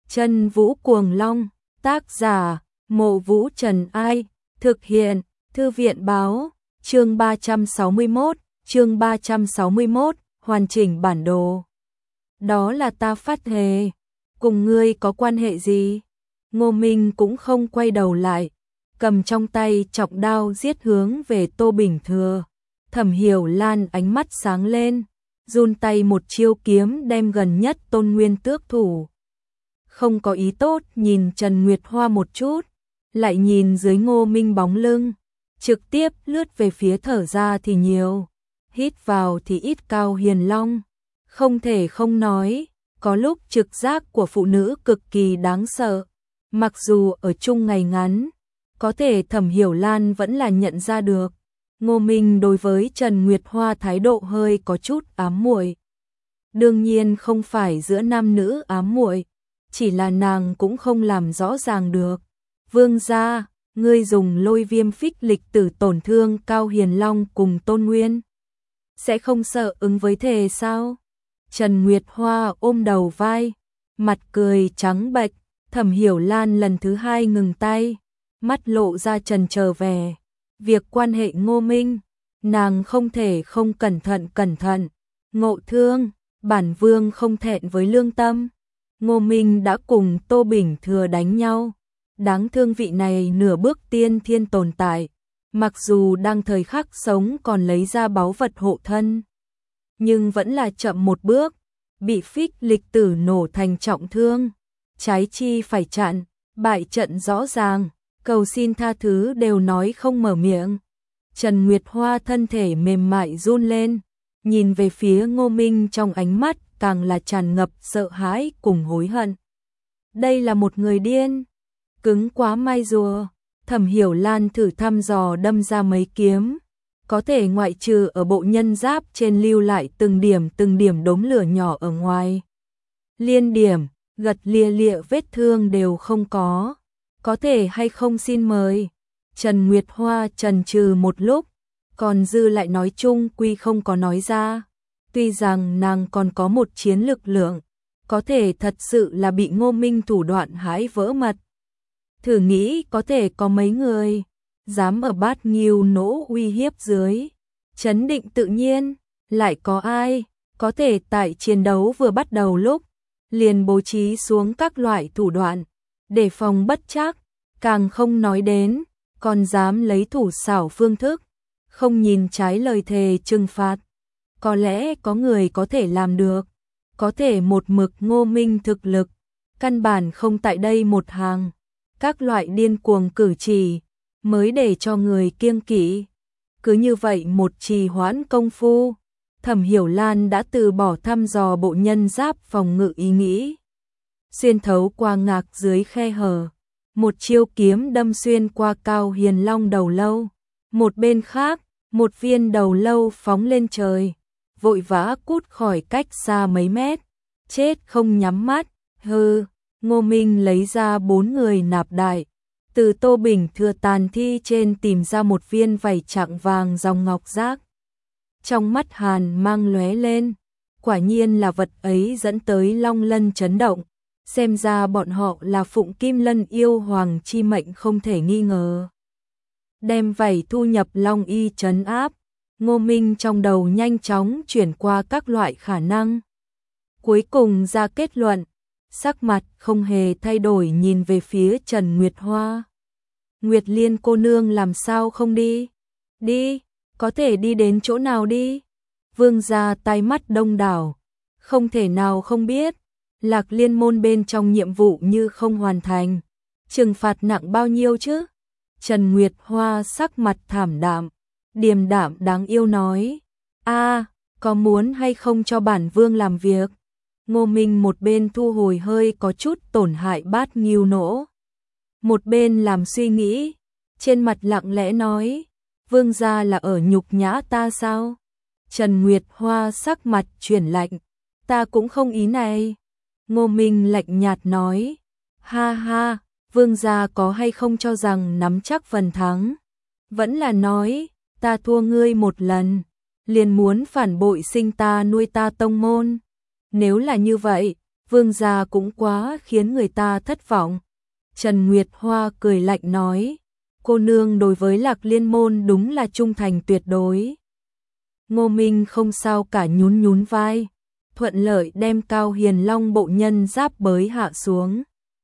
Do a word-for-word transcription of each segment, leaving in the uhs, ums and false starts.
Chân Vũ Cuồng Long, tác giả, Mộ Vũ Trần Ai, thực hiện, Thư viện báo, chương ba trăm sáu mươi mốt, chương ba trăm sáu mươi mốt, hoàn chỉnh bản đồ. Đó là ta phát thề, cùng ngươi có quan hệ gì? Ngô Minh cũng không quay đầu lại, cầm trong tay trọng đao giết hướng về Tô Bình Thừa. Thẩm Hiểu Lan ánh mắt sáng lên, run tay một chiêu kiếm đem gần nhất Tôn Nguyên tước thủ. Không có ý tốt nhìn Trần Nguyệt Hoa một chút, lại nhìn dưới Ngô Minh bóng lưng, trực tiếp lướt về phía thở ra thì nhiều, hít vào thì ít Cao Hiền Long. Không thể không nói, có lúc trực giác của phụ nữ cực kỳ đáng sợ, mặc dù ở chung ngày ngắn, có thể Thẩm Hiểu Lan vẫn là nhận ra được. Ngô Minh đối với Trần Nguyệt Hoa thái độ hơi có chút ám muội. Đương nhiên không phải giữa nam nữ ám muội, chỉ là nàng cũng không làm rõ ràng được. Vương gia, ngươi dùng lôi viêm phích lịch tử tổn thương Cao Hiền Long cùng Tôn Nguyên, sẽ không sợ ứng với thề sao? Trần Nguyệt Hoa ôm đầu vai, mặt cười trắng bệch. Thẩm Hiểu Lan lần thứ hai ngừng tay, mắt lộ ra trần chờ vẻ. Việc quan hệ Ngô Minh, nàng không thể không cẩn thận cẩn thận. Ngộ thương, bản vương không thẹn với lương tâm. Ngô Minh đã cùng Tô Bình Thừa đánh nhau. Đáng thương vị này nửa bước tiên thiên tồn tại, mặc dù đang thời khắc sống còn lấy ra báu vật hộ thân, nhưng vẫn là chậm một bước, bị phích lịch tử nổ thành trọng thương. Trái chi phải chặn, bại trận rõ ràng, cầu xin tha thứ đều nói không mở miệng. Trần Nguyệt Hoa thân thể mềm mại run lên, nhìn về phía Ngô Minh trong ánh mắt càng là tràn ngập sợ hãi cùng hối hận. Đây là một người điên, cứng quá mai rùa. Thẩm Hiểu Lan thử thăm dò đâm ra mấy kiếm, có thể ngoại trừ ở bộ nhân giáp trên lưu lại từng điểm từng điểm đốm lửa nhỏ ở ngoài. Liên điểm, gật lia lịa vết thương đều không có. Có thể hay không xin mời? Trần Nguyệt Hoa chần chừ một lúc, còn dư lại nói chung quy không có nói ra. Tuy rằng nàng còn có một chiến lực lượng, có thể thật sự là bị Ngô Minh thủ đoạn hãi vỡ mật. Thử nghĩ có thể có mấy người dám ở Bát Nghiêu nỗ uy hiếp dưới trấn định tự nhiên, lại có ai có thể tại chiến đấu vừa bắt đầu lúc liền bố trí xuống các loại thủ đoạn để phòng bất trắc, càng không nói đến còn dám lấy thủ xảo phương thức không nhìn trái lời thề trừng phạt. Có lẽ có người có thể làm được, có thể một mực Ngô Minh thực lực căn bản không tại đây một hàng. Các loại điên cuồng cử chỉ mới để cho người kiêng kỵ. Cứ như vậy một trì hoãn công phu, Thẩm Hiểu Lan đã từ bỏ thăm dò bộ nhân giáp phòng ngự ý nghĩ. Xuyên thấu qua ngạc dưới khe hở, một chiêu kiếm đâm xuyên qua Cao Hiền Long đầu lâu. Một bên khác, một viên đầu lâu phóng lên trời, vội vã cút khỏi cách xa mấy mét, chết không nhắm mắt. Hừ. Ngô Minh lấy ra bốn người nạp đại, từ Tô Bình Thừa tàn thi trên tìm ra một viên vảy chặng vàng dòng ngọc giác. Trong mắt hàn mang lóe lên, quả nhiên là vật ấy dẫn tới Long Lân chấn động, xem ra bọn họ là Phụng Kim Lân yêu hoàng chi mệnh không thể nghi ngờ. Đem vảy thu nhập Long Y trấn áp, Ngô Minh trong đầu nhanh chóng chuyển qua các loại khả năng. Cuối cùng ra kết luận, sắc mặt không hề thay đổi nhìn về phía Trần Nguyệt Hoa. Nguyệt Liên cô nương làm sao không đi? Đi, có thể đi đến chỗ nào đi? Vương gia tai mắt đông đảo, không thể nào không biết. Lạc Liên môn bên trong nhiệm vụ như không hoàn thành, trừng phạt nặng bao nhiêu chứ? Trần Nguyệt Hoa sắc mặt thảm đạm, điềm đạm đáng yêu nói. A, có muốn hay không cho bản vương làm việc? Ngô Minh một bên thu hồi hơi có chút tổn hại Bát Nghiêu nỗ, một bên làm suy nghĩ, trên mặt lặng lẽ nói, vương gia là ở nhục nhã ta sao? Trần Nguyệt Hoa sắc mặt chuyển lạnh, ta cũng không ý này. Ngô Minh lạnh nhạt nói, ha ha, vương gia có hay không cho rằng nắm chắc phần thắng? Vẫn là nói, ta thua ngươi một lần, liền muốn phản bội sinh ta nuôi ta tông môn. Nếu là như vậy, Vương gia cũng quá khiến người ta thất vọng. Trần Nguyệt Hoa cười lạnh nói, cô nương đối với Lạc Liên môn đúng là trung thành tuyệt đối. Ngô Minh không sao cả, nhún nhún vai, thuận lợi đem Cao Hiền Long bộ nhân giáp bới hạ xuống.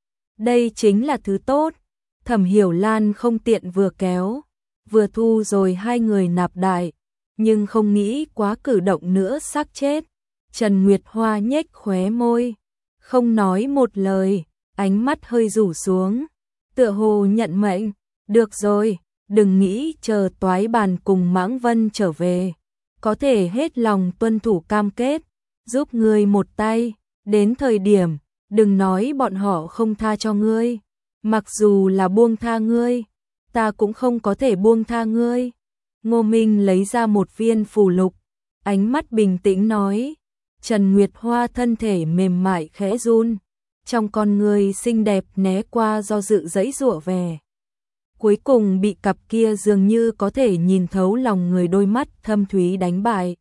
Đây chính là thứ tốt. Thẩm Hiểu Lan không tiện vừa kéo, vừa thu rồi hai người nạp đại, nhưng không nghĩ quá cử động nữa xác chết. Trần Nguyệt Hoa nhếch khóe môi, không nói một lời, ánh mắt hơi rủ xuống, tựa hồ nhận mệnh. Được rồi, đừng nghĩ chờ Toái Bàn cùng Mãng Vân trở về, có thể hết lòng tuân thủ cam kết, giúp ngươi một tay, đến thời điểm, đừng nói bọn họ không tha cho ngươi. Mặc dù là buông tha ngươi, ta cũng không có thể buông tha ngươi. Ngô Minh lấy ra một viên phù lục, ánh mắt bình tĩnh nói. Trần Nguyệt Hoa thân thể mềm mại khẽ run, trong con người xinh đẹp né qua do dự giãy giụa về. Cuối cùng bị cặp kia dường như có thể nhìn thấu lòng người đôi mắt thâm thúy đánh bại.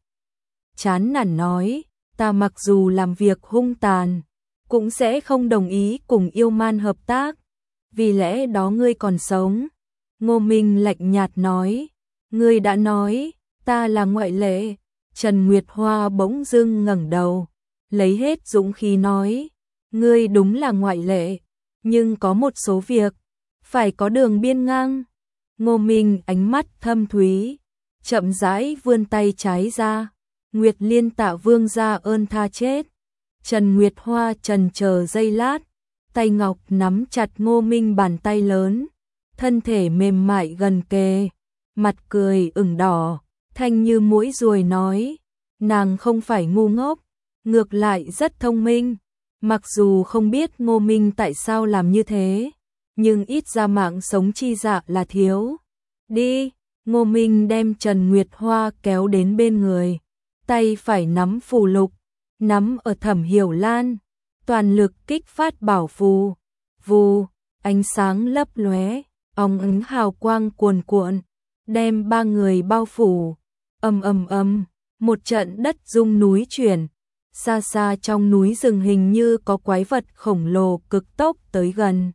Chán nản nói, ta mặc dù làm việc hung tàn, cũng sẽ không đồng ý cùng yêu man hợp tác. Vì lẽ đó ngươi còn sống. Ngô Minh lạnh nhạt nói, ngươi đã nói, ta là ngoại lệ. Trần Nguyệt Hoa bỗng dưng ngẩng đầu, lấy hết dũng khí nói, ngươi đúng là ngoại lệ, nhưng có một số việc, phải có đường biên ngang. Ngô Minh ánh mắt thâm thúy, chậm rãi vươn tay trái ra, Nguyệt Liên tạ vương gia ơn tha chết. Trần Nguyệt Hoa chần chờ giây lát, tay ngọc nắm chặt Ngô Minh bàn tay lớn, thân thể mềm mại gần kề, mặt cười ửng đỏ, thanh như mũi ruồi nói, nàng không phải ngu ngốc, ngược lại rất thông minh. Mặc dù không biết Ngô Minh tại sao làm như thế, nhưng ít ra mạng sống chi dạ là thiếu. Đi, Ngô Minh đem Trần Nguyệt Hoa kéo đến bên người, tay phải nắm phù lục, nắm ở Thẩm Hiểu Lan, toàn lực kích phát bảo phù. Vù, ánh sáng lấp lóe, óng ánh hào quang cuồn cuộn, đem ba người bao phủ. Ầm ầm ầm, một trận đất rung núi chuyển, xa xa trong núi rừng hình như có quái vật khổng lồ cực tốc tới gần.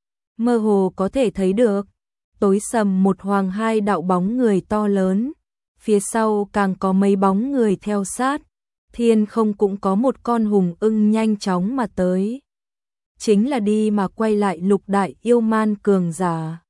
Mơ hồ có thể thấy được, tối sầm một hoàng hai đạo bóng người to lớn, phía sau càng có mấy bóng người theo sát, thiên không cũng có một con hùng ưng nhanh chóng mà tới. Chính là đi mà quay lại lục đại yêu man cường giả.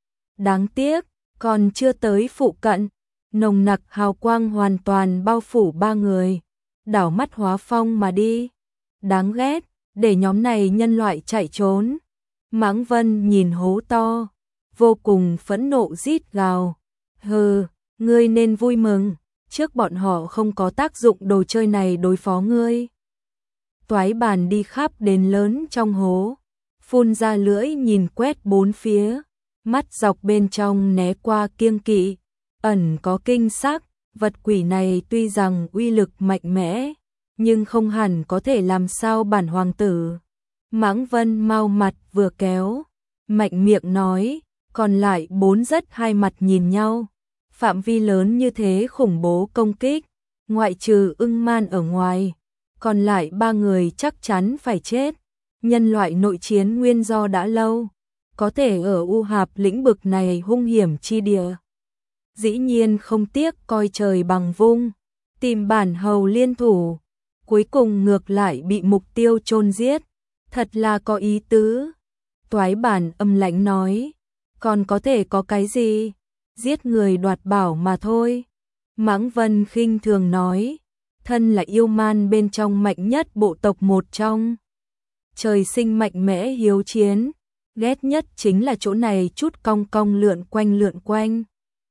Đáng tiếc, còn chưa tới phụ cận, nồng nặc hào quang hoàn toàn bao phủ ba người, đảo mắt hóa phong mà đi. Đáng ghét, để nhóm này nhân loại chạy trốn. Mãng Vân nhìn hố to, vô cùng phẫn nộ rít gào. Hừ, ngươi nên vui mừng, trước bọn họ không có tác dụng đồ chơi này đối phó ngươi. Toái Bàn đi khắp đền lớn trong hố, phun ra lưỡi nhìn quét bốn phía, mắt dọc bên trong né qua kiêng kỵ, ẩn có kinh sắc. Vật quỷ này tuy rằng uy lực mạnh mẽ, nhưng không hẳn có thể làm sao bản hoàng tử. Mãng Vân mau mặt vừa kéo, mạnh miệng nói, còn lại bốn rất hai mặt nhìn nhau. Phạm vi lớn như thế khủng bố công kích, ngoại trừ ưng man ở ngoài, còn lại ba người chắc chắn phải chết. Nhân loại nội chiến nguyên do đã lâu, có thể ở U Hạp lĩnh vực này hung hiểm chi địa. Dĩ nhiên không tiếc coi trời bằng vung, tìm bản hầu liên thủ, cuối cùng ngược lại bị mục tiêu chôn giết, thật là có ý tứ. Toái Bản âm lãnh nói, còn có thể có cái gì, giết người đoạt bảo mà thôi. Mãng Vân khinh thường nói, thân là yêu man bên trong mạnh nhất bộ tộc một trong, trời sinh mạnh mẽ hiếu chiến, ghét nhất chính là chỗ này chút cong cong lượn quanh lượn quanh.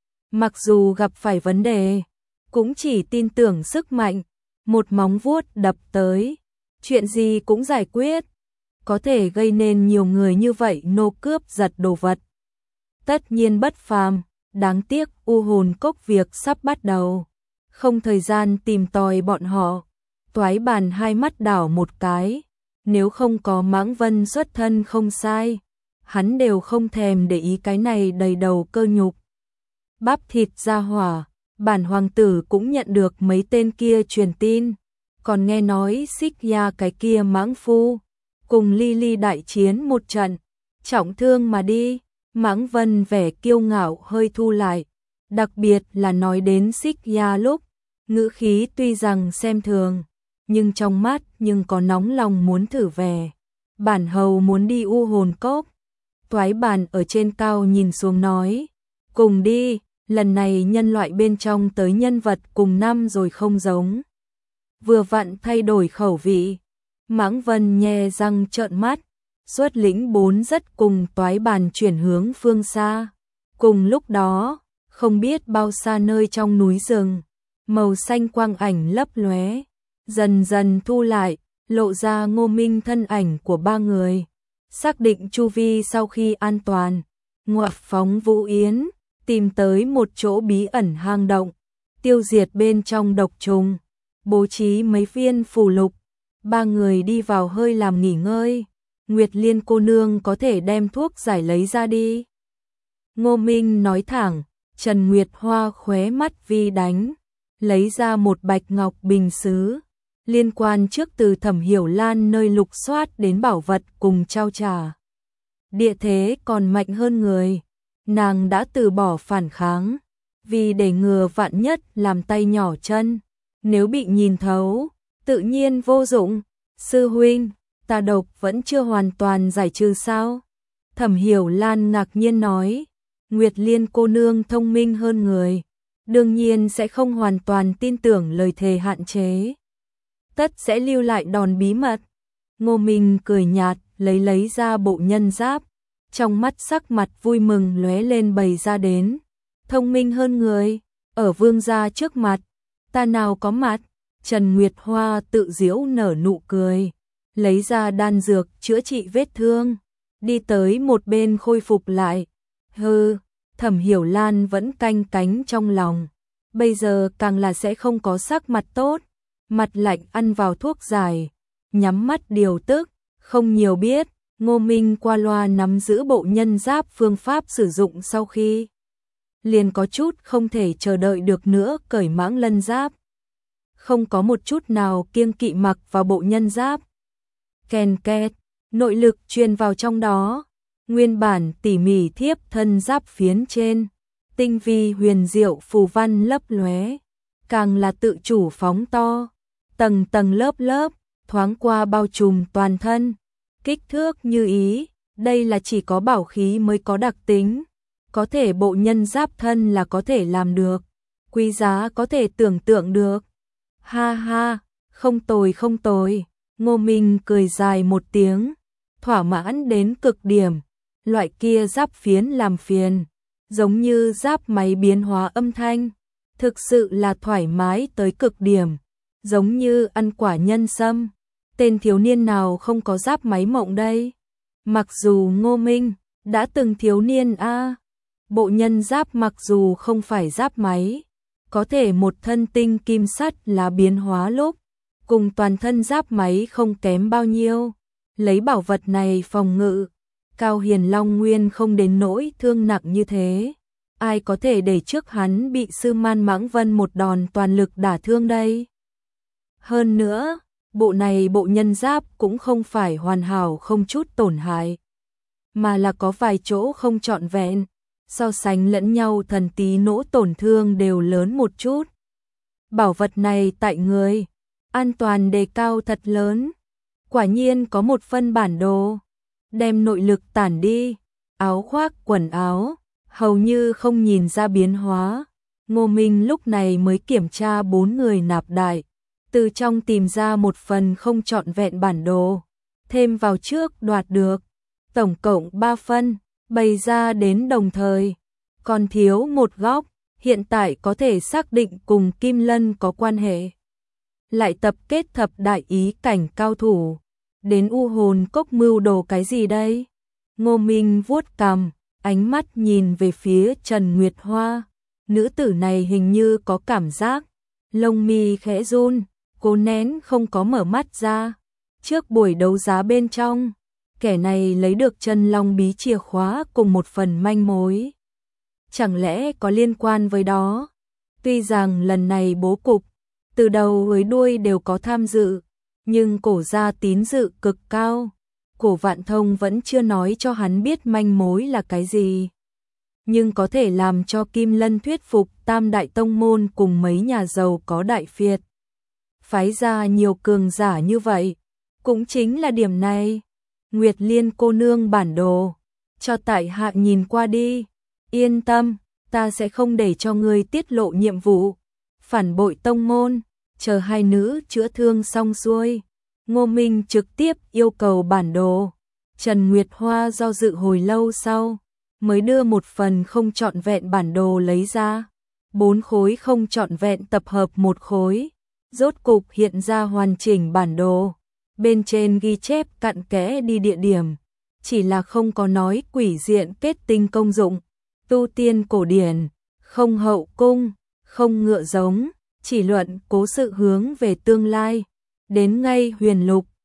Mặc dù gặp phải vấn đề, cũng chỉ tin tưởng sức mạnh, một móng vuốt đập tới, chuyện gì cũng giải quyết, có thể gây nên nhiều người như vậy nô cướp giật đồ vật. Tất nhiên bất phàm, đáng tiếc U Hồn Cốc việc sắp bắt đầu, không thời gian tìm tòi bọn họ. Toái Bàn hai mắt đảo một cái, nếu không có Mãng Vân xuất thân không sai, hắn đều không thèm để ý cái này đầy đầu cơ nhục. Bắp thịt ra hỏa, bản hoàng tử cũng nhận được mấy tên kia truyền tin, còn nghe nói Xích Gia cái kia mãng phu, cùng Ly Ly đại chiến một trận, trọng thương mà đi. Mãng Vân vẻ kiêu ngạo hơi thu lại, đặc biệt là nói đến Xích Gia lúc, ngữ khí tuy rằng xem thường, nhưng trong mắt nhưng có nóng lòng muốn thử về. Bản hầu muốn đi U Hồn Cốc. Toái Bản ở trên cao nhìn xuống nói, cùng đi, lần này nhân loại bên trong tới nhân vật cùng năm rồi không giống. Vừa vặn thay đổi khẩu vị. Mãng Vân nhe răng trợn mắt, xuất lĩnh bốn rất cùng Toái Bản chuyển hướng phương xa. Cùng lúc đó, không biết bao xa nơi trong núi rừng, màu xanh quang ảnh lấp lóe, dần dần thu lại, lộ ra Ngô Minh thân ảnh của ba người. Xác định chu vi sau khi an toàn, ngoặt phóng Vũ Yến, tìm tới một chỗ bí ẩn hang động, tiêu diệt bên trong độc trùng, bố trí mấy viên phù lục. Ba người đi vào hơi làm nghỉ ngơi. Nguyệt Liên cô nương có thể đem thuốc giải lấy ra đi. Ngô Minh nói thẳng. Trần Nguyệt Hoa khóe mắt vi đánh, lấy ra một bạch ngọc bình sứ, liên quan trước từ Thẩm Hiểu Lan nơi lục soát đến bảo vật cùng trao trả. Địa thế còn mạnh hơn người, nàng đã từ bỏ phản kháng, vì để ngừa vạn nhất làm tay nhỏ chân, nếu bị nhìn thấu, tự nhiên vô dụng. Sư huynh, tà độc vẫn chưa hoàn toàn giải trừ sao? Thẩm Hiểu Lan ngạc nhiên nói. Nguyệt Liên cô nương thông minh hơn người, đương nhiên sẽ không hoàn toàn tin tưởng lời thề hạn chế. Tất sẽ lưu lại đòn bí mật. Ngô Minh cười nhạt, lấy lấy ra bộ nhân giáp, trong mắt sắc mặt vui mừng lóe lên bày ra đến. Thông minh hơn người, ở vương gia trước mặt, ta nào có mặt. Trần Nguyệt Hoa tự giễu nở nụ cười, lấy ra đan dược chữa trị vết thương, đi tới một bên khôi phục lại. Hừ, Thẩm Hiểu Lan vẫn canh cánh trong lòng, bây giờ càng là sẽ không có sắc mặt tốt, mặt lạnh ăn vào thuốc giải, nhắm mắt điều tức, không nhiều biết. Ngô Minh qua loa nắm giữ bộ nhân giáp phương pháp sử dụng sau khi liền có chút không thể chờ đợi được nữa cởi mãng lân giáp, không có một chút nào kiêng kỵ mặc vào bộ nhân giáp. Kèn két, nội lực truyền vào trong đó. Nguyên bản tỉ mỉ thiếp thân giáp phiến trên, tinh vi huyền diệu phù văn lấp lóe, càng là tự chủ phóng to, tầng tầng lớp lớp, thoáng qua bao trùm toàn thân, kích thước như ý, đây là chỉ có bảo khí mới có đặc tính, có thể bộ nhân giáp thân là có thể làm được, quý giá có thể tưởng tượng được. Ha ha, không tồi không tồi, Ngô Minh cười dài một tiếng, thỏa mãn đến cực điểm. Loại kia giáp phiến làm phiền, giống như giáp máy biến hóa âm thanh, thực sự là thoải mái tới cực điểm, giống như ăn quả nhân sâm. Tên thiếu niên nào không có giáp máy mộng đây? Mặc dù Ngô Minh đã từng thiếu niên a, bộ nhân giáp mặc dù không phải giáp máy, có thể một thân tinh kim sắt là biến hóa lúc, cùng toàn thân giáp máy không kém bao nhiêu, lấy bảo vật này phòng ngự. Cao Hiền Long Nguyên không đến nỗi thương nặng như thế, ai có thể để trước hắn bị Sư Man Mãng Vân một đòn toàn lực đả thương đây? Hơn nữa, bộ này bộ nhân giáp cũng không phải hoàn hảo không chút tổn hại, mà là có vài chỗ không trọn vẹn, so sánh lẫn nhau thần tí nỗ tổn thương đều lớn một chút. Bảo vật này tại người, an toàn đề cao thật lớn, quả nhiên có một phân bản đồ. Đem nội lực tản đi, áo khoác quần áo, hầu như không nhìn ra biến hóa. Ngô Minh lúc này mới kiểm tra bốn người nạp đại, từ trong tìm ra một phần không trọn vẹn bản đồ, thêm vào trước đoạt được, tổng cộng ba phân, bày ra đến đồng thời, còn thiếu một góc, hiện tại có thể xác định cùng Kim Lân có quan hệ. Lại tập kết thập đại ý cảnh cao thủ. Đến U Hồn Cốc mưu đồ cái gì đây? Ngô Minh vuốt cằm, ánh mắt nhìn về phía Trần Nguyệt Hoa. Nữ tử này hình như có cảm giác. Lông mi khẽ run, cố nén không có mở mắt ra. Trước buổi đấu giá bên trong, kẻ này lấy được Chân Long bí chìa khóa cùng một phần manh mối. Chẳng lẽ có liên quan với đó? Tuy rằng lần này bố cục từ đầu tới đuôi đều có tham dự, nhưng cổ gia tín dự cực cao. Cổ Vạn Thông vẫn chưa nói cho hắn biết manh mối là cái gì, nhưng có thể làm cho Kim Lân thuyết phục Tam đại tông môn cùng mấy nhà giàu có đại phiệt phái ra nhiều cường giả như vậy, cũng chính là điểm này. Nguyệt Liên cô nương bản đồ, cho tại hạ nhìn qua đi. Yên tâm, ta sẽ không để cho ngươi tiết lộ nhiệm vụ, phản bội tông môn. Chờ hai nữ chữa thương xong xuôi, Ngô Minh trực tiếp yêu cầu bản đồ. Trần Nguyệt Hoa do dự hồi lâu sau, mới đưa một phần không trọn vẹn bản đồ lấy ra. Bốn khối không trọn vẹn tập hợp một khối, rốt cục hiện ra hoàn chỉnh bản đồ. Bên trên ghi chép cặn kẽ đi địa điểm, chỉ là không có nói quỷ diện kết tinh công dụng. Tu tiên cổ điển, không hậu cung, không ngựa giống, chỉ luận cố sự hướng về tương lai. Đến ngay huyền lục,